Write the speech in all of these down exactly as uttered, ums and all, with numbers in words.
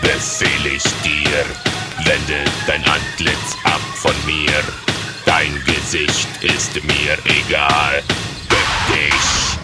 befehl ich dir, wende dein Antlitz ab von mir. Dein Gesicht ist mir egal, bück dich.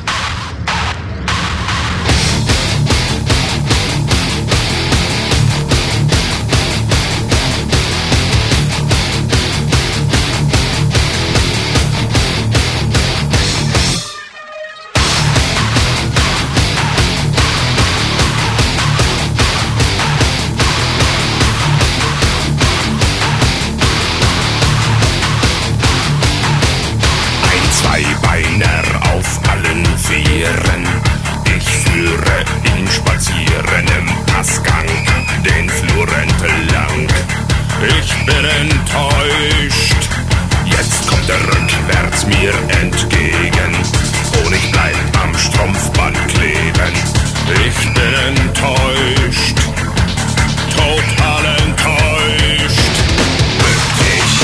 Zweibeiner auf allen Vieren, ich führe ihn spazieren im Passgang, den Flur entlang. Ich bin enttäuscht, jetzt kommt er rückwärts mir entgegen, und ich bleib am Strumpfband kleben. Ich bin enttäuscht, total enttäuscht. Bück dich,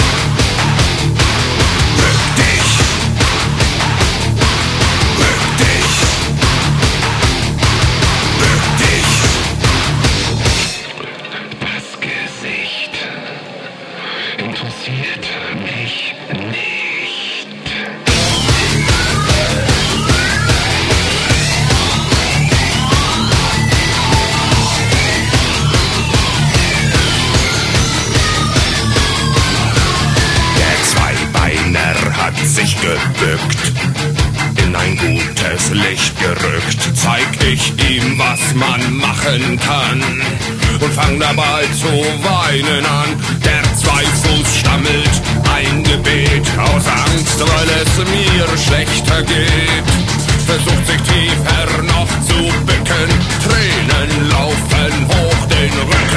bück dich. Interessiert mich nicht. Der Zweibeiner hat sich gebückt, in ein gutes Licht gerückt. Zeig ich ihm, was man machen kann, und fang dabei zu weinen an. Der Zweifuß stammelt ein Gebet aus Angst, weil es mir schlechter geht. Versucht sich tiefer noch zu bücken, Tränen laufen hoch den Rücken.